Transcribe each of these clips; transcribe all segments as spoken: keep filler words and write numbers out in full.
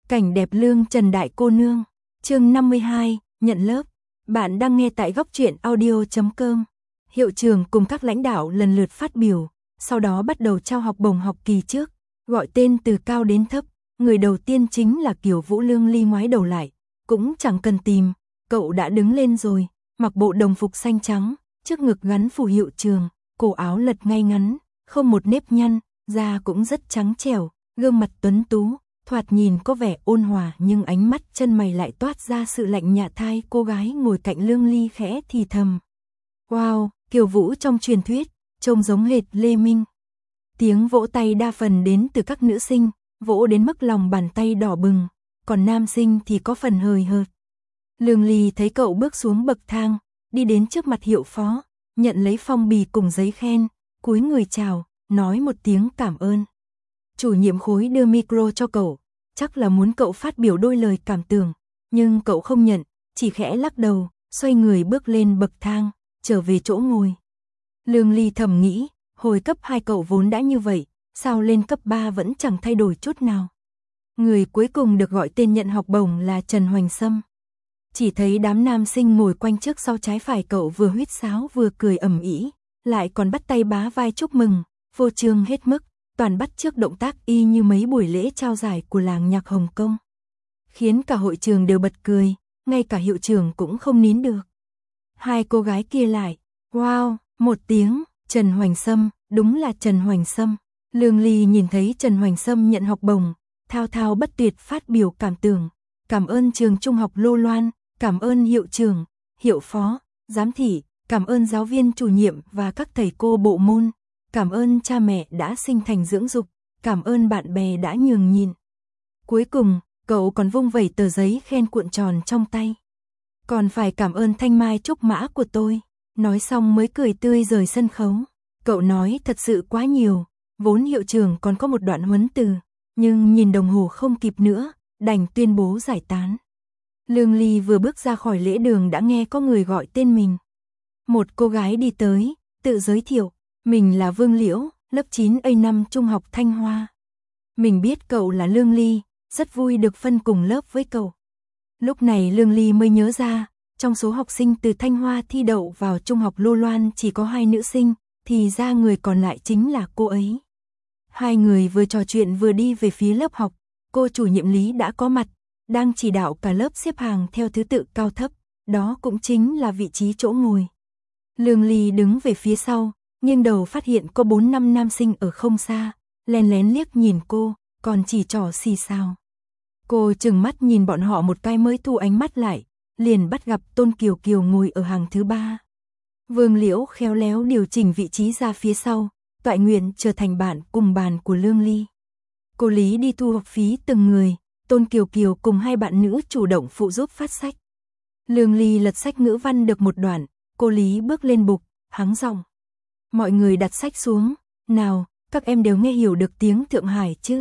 Cảnh đẹp lương Trần đại cô nương. Chương năm mươi hai, nhận lớp. Bạn đang nghe tại góc truyện audio chấm com. Hiệu trưởng cùng các lãnh đạo lần lượt phát biểu, sau đó bắt đầu trao học bổng học kỳ trước, gọi tên từ cao đến thấp. Người đầu tiên chính là Kiều Vũ. Lương Ly ngoái đầu lại, cũng chẳng cần tìm, cậu đã đứng lên rồi, mặc bộ đồng phục xanh trắng, trước ngực gắn phù hiệu trường, cổ áo lật ngay ngắn, không một nếp nhăn, da cũng rất trắng trẻo, gương mặt tuấn tú, thoạt nhìn có vẻ ôn hòa nhưng ánh mắt chân mày lại toát ra sự lạnh nhạt. Thai cô gái ngồi cạnh Lương Ly khẽ thì thầm. Wow, Kiều Vũ trong truyền thuyết, trông giống hệt Lê Minh. Tiếng vỗ tay đa phần đến từ các nữ sinh, vỗ đến mức lòng bàn tay đỏ bừng, còn nam sinh thì có phần hời hợt. Lương Ly thấy cậu bước xuống bậc thang, đi đến trước mặt hiệu phó, nhận lấy phong bì cùng giấy khen, cúi người chào, nói một tiếng cảm ơn. Chủ nhiệm khối đưa micro cho cậu, chắc là muốn cậu phát biểu đôi lời cảm tưởng, nhưng cậu không nhận, chỉ khẽ lắc đầu, xoay người bước lên bậc thang, trở về chỗ ngồi. Lương Ly thầm nghĩ, hồi cấp hai cậu vốn đã như vậy, sao lên cấp ba vẫn chẳng thay đổi chút nào. Người cuối cùng được gọi tên nhận học bổng là Trần Hoành Sâm. Chỉ thấy đám nam sinh ngồi quanh trước sau trái phải cậu vừa huýt sáo vừa cười ầm ĩ, lại còn bắt tay bá vai chúc mừng, phô trương hết mức, toàn bắt chước động tác y như mấy buổi lễ trao giải của làng nhạc Hồng Kông. Khiến cả hội trường đều bật cười, ngay cả hiệu trưởng cũng không nín được. Hai cô gái kia lại, wow, một tiếng, Trần Hoành Sâm, đúng là Trần Hoành Sâm. Lương Ly nhìn thấy Trần Hoành Sâm nhận học bổng, thao thao bất tuyệt phát biểu cảm tưởng, cảm ơn trường trung học Lô Loan, cảm ơn hiệu trưởng, hiệu phó, giám thị, cảm ơn giáo viên chủ nhiệm và các thầy cô bộ môn, cảm ơn cha mẹ đã sinh thành dưỡng dục, cảm ơn bạn bè đã nhường nhịn. Cuối cùng, cậu còn vung vẩy tờ giấy khen cuộn tròn trong tay. Còn phải cảm ơn thanh mai trúc mã của tôi. Nói xong mới cười tươi rời sân khấu. Cậu nói thật sự quá nhiều, vốn hiệu trưởng còn có một đoạn huấn từ, nhưng nhìn đồng hồ không kịp nữa, đành tuyên bố giải tán. Lương Ly vừa bước ra khỏi lễ đường đã nghe có người gọi tên mình. Một cô gái đi tới, tự giới thiệu, mình là Vương Liễu, lớp chín A năm Trung học Thanh Hoa. Mình biết cậu là Lương Ly, rất vui được phân cùng lớp với cậu. Lúc này Lương Ly mới nhớ ra, trong số học sinh từ Thanh Hoa thi đậu vào Trung học Lô Loan chỉ có hai nữ sinh, thì ra người còn lại chính là cô ấy. Hai người vừa trò chuyện vừa đi về phía lớp học, cô chủ nhiệm Lý đã có mặt, đang chỉ đạo cả lớp xếp hàng theo thứ tự cao thấp, đó cũng chính là vị trí chỗ ngồi. Lương Ly đứng về phía sau, nhưng đầu phát hiện có bốn năm nam sinh ở không xa, lén lén liếc nhìn cô, còn chỉ trỏ xì xào. Cô chừng mắt nhìn bọn họ một cái mới thu ánh mắt lại, liền bắt gặp Tôn Kiều Kiều ngồi ở hàng thứ ba. Vương Liễu khéo léo điều chỉnh vị trí ra phía sau, toại nguyện trở thành bạn cùng bàn của Lương Ly. Cô Lý đi thu học phí từng người, Tôn Kiều Kiều cùng hai bạn nữ chủ động phụ giúp phát sách. Lương Ly lật sách ngữ văn được một đoạn, cô Lý bước lên bục, hắng giọng. Mọi người đặt sách xuống, nào, các em đều nghe hiểu được tiếng Thượng Hải chứ?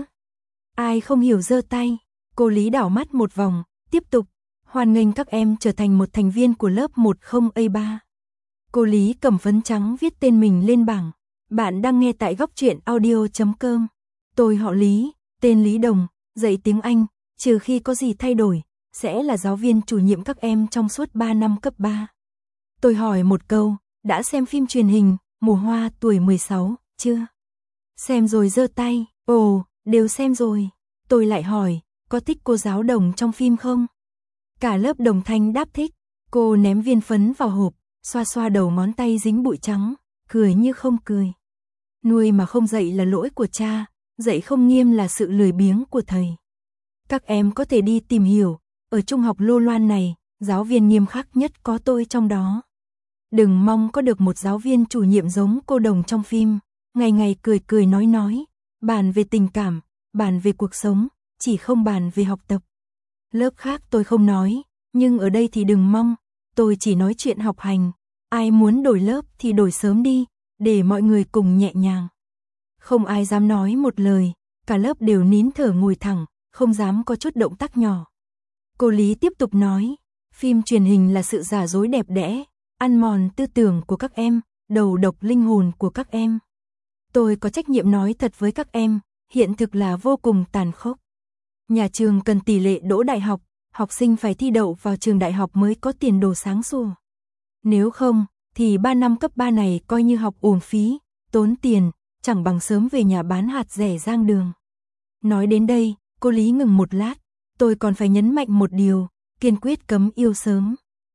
Ai không hiểu giơ tay, cô Lý đảo mắt một vòng, tiếp tục, hoan nghênh các em trở thành một thành viên của lớp một không A ba. Cô Lý cầm phấn trắng viết tên mình lên bảng. Bạn đang nghe tại góc truyện audio chấm com. Tôi họ Lý, tên Lý Đồng, dạy tiếng Anh, trừ khi có gì thay đổi, sẽ là giáo viên chủ nhiệm các em trong suốt ba năm cấp ba. Tôi hỏi một câu, đã xem phim truyền hình Mùa Hoa tuổi mười sáu, chưa? Xem rồi giơ tay, ồ, đều xem rồi. Tôi lại hỏi, có thích cô giáo Đồng trong phim không? Cả lớp đồng thanh đáp thích. Cô ném viên phấn vào hộp, xoa xoa đầu ngón tay dính bụi trắng, cười như không cười. Nuôi mà không dạy là lỗi của cha, dạy không nghiêm là sự lười biếng của thầy. Các em có thể đi tìm hiểu, ở Trung học Lô Loan này, giáo viên nghiêm khắc nhất có tôi trong đó. Đừng mong có được một giáo viên chủ nhiệm giống cô Đồng trong phim, ngày ngày cười cười nói nói, bàn về tình cảm, bàn về cuộc sống, chỉ không bàn về học tập. Lớp khác tôi không nói, nhưng ở đây thì đừng mong, tôi chỉ nói chuyện học hành, ai muốn đổi lớp thì đổi sớm đi, để mọi người cùng nhẹ nhàng. Không ai dám nói một lời, cả lớp đều nín thở ngồi thẳng, không dám có chút động tác nhỏ. Cô Lý tiếp tục nói, phim truyền hình là sự giả dối đẹp đẽ, ăn mòn tư tưởng của các em, đầu độc linh hồn của các em. Tôi có trách nhiệm nói thật với các em, hiện thực là vô cùng tàn khốc. Nhà trường cần tỷ lệ đỗ đại học, học sinh phải thi đậu vào trường đại học mới có tiền đồ sáng sủa. Nếu không, thì ba năm cấp ba này coi như học uổng phí, tốn tiền, chẳng bằng sớm về nhà bán hạt rẻ giang đường. Nói đến đây, cô Lý ngừng một lát, tôi còn phải nhấn mạnh một điều, kiên quyết cấm yêu sớm.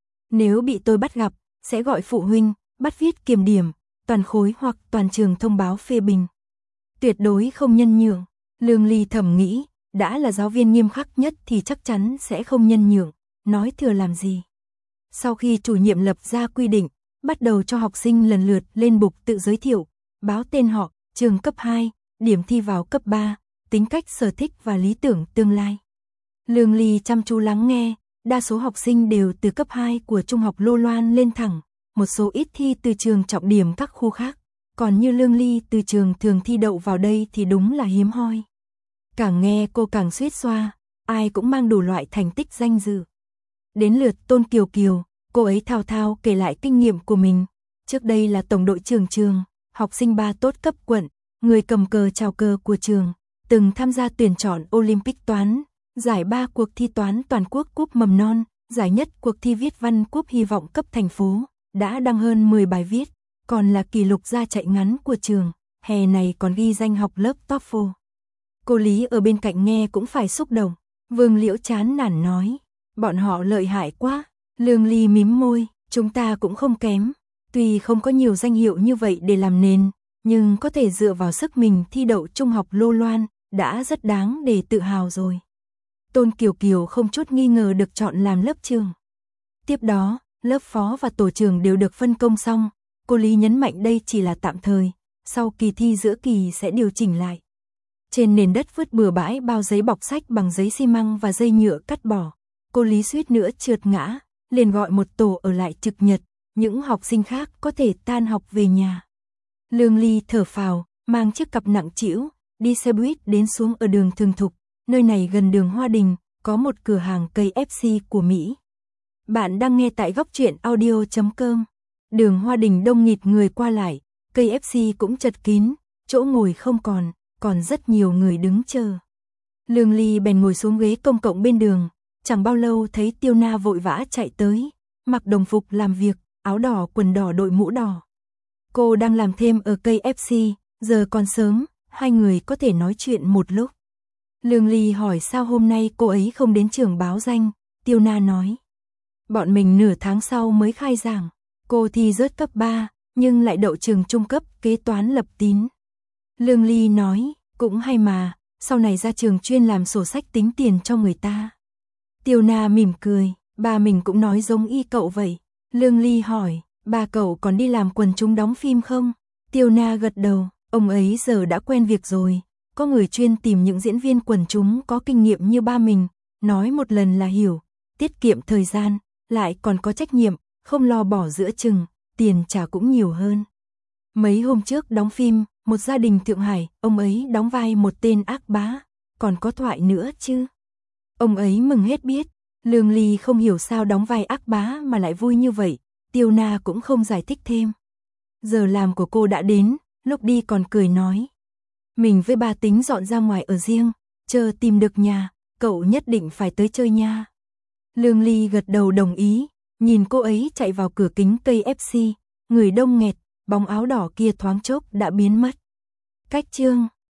Nếu bị tôi bắt gặp, sẽ gọi phụ huynh, bắt viết kiểm điểm, toàn khối hoặc toàn trường thông báo phê bình. Tuyệt đối không nhân nhượng. Lương Ly thầm nghĩ, đã là giáo viên nghiêm khắc nhất thì chắc chắn sẽ không nhân nhượng, nói thừa làm gì. Sau khi chủ nhiệm lập ra quy định, bắt đầu cho học sinh lần lượt lên bục tự giới thiệu, báo tên họ, trường cấp hai, điểm thi vào cấp ba, tính cách sở thích và lý tưởng tương lai. Lương Ly chăm chú lắng nghe, đa số học sinh đều từ cấp hai của Trung học Lô Loan lên thẳng, một số ít thi từ trường trọng điểm các khu khác, còn như Lương Ly từ trường thường thi đậu vào đây thì đúng là hiếm hoi. Càng nghe cô càng suýt xoa, ai cũng mang đủ loại thành tích danh dự. Đến lượt Tôn Kiều Kiều, cô ấy thao thao kể lại kinh nghiệm của mình. Trước đây là tổng đội trưởng trường, học sinh ba tốt cấp quận, người cầm cờ chào cờ của trường, từng tham gia tuyển chọn Olympic toán, giải ba cuộc thi toán toàn quốc cúp mầm non, giải nhất cuộc thi viết văn cúp hy vọng cấp thành phố, đã đăng hơn mười bài viết, còn là kỷ lục ra chạy ngắn của trường, hè này còn ghi danh học lớp TOEFL. Cô Lý ở bên cạnh nghe cũng phải xúc động, Vương Liễu chán nản nói, bọn họ lợi hại quá. Lương Ly mím môi, chúng ta cũng không kém, tuy không có nhiều danh hiệu như vậy để làm nền, nhưng có thể dựa vào sức mình thi đậu Trung học Lô Loan, đã rất đáng để tự hào rồi. Tôn Kiều Kiều không chút nghi ngờ được chọn làm lớp trường. Tiếp đó, lớp phó và tổ trưởng đều được phân công xong, cô Lý nhấn mạnh đây chỉ là tạm thời, sau kỳ thi giữa kỳ sẽ điều chỉnh lại. Trên nền đất vứt bừa bãi bao giấy bọc sách bằng giấy xi măng và dây nhựa cắt bỏ, cô Lý suýt nữa trượt ngã, liền gọi một tổ ở lại trực nhật, những học sinh khác có thể tan học về nhà. Lương Ly thở phào, mang chiếc cặp nặng trĩu, đi xe buýt đến xuống ở đường Thường Thục, nơi này gần đường Hoa Đình, có một cửa hàng cây ép xê của Mỹ. Bạn đang nghe tại góc truyện audio chấm com. Đường Hoa Đình đông nghịt người qua lại, cây ép xê cũng chật kín, chỗ ngồi không còn, còn rất nhiều người đứng chờ. Lương Ly bèn ngồi xuống ghế công cộng bên đường, chẳng bao lâu thấy Tiêu Na vội vã chạy tới, mặc đồng phục làm việc, áo đỏ quần đỏ đội mũ đỏ. Cô đang làm thêm ở cây ép xê, giờ còn sớm, hai người có thể nói chuyện một lúc. Lương Ly hỏi sao hôm nay cô ấy không đến trường báo danh, Tiêu Na nói. Bọn mình nửa tháng sau mới khai giảng, cô thi rớt cấp ba, nhưng lại đậu trường trung cấp kế toán lập tín. Lương Ly nói, cũng hay mà, sau này ra trường chuyên làm sổ sách tính tiền cho người ta. Tiêu Na mỉm cười, ba mình cũng nói giống y cậu vậy. Lương Ly hỏi, ba cậu còn đi làm quần chúng đóng phim không? Tiêu Na gật đầu, ông ấy giờ đã quen việc rồi, có người chuyên tìm những diễn viên quần chúng có kinh nghiệm như ba mình, nói một lần là hiểu, tiết kiệm thời gian, lại còn có trách nhiệm, không lo bỏ giữa chừng, tiền trả cũng nhiều hơn. Mấy hôm trước đóng phim, một gia đình Thượng Hải, ông ấy đóng vai một tên ác bá, còn có thoại nữa chứ. Ông ấy mừng hết biết, Lương Ly không hiểu sao đóng vai ác bá mà lại vui như vậy, Tiêu Na cũng không giải thích thêm. Giờ làm của cô đã đến, lúc đi còn cười nói. Mình với ba tính dọn ra ngoài ở riêng, chờ tìm được nhà, cậu nhất định phải tới chơi nha. Lương Ly gật đầu đồng ý, nhìn cô ấy chạy vào cửa kính cây ép xê, người đông nghẹt, bóng áo đỏ kia thoáng chốc đã biến mất. Cách chương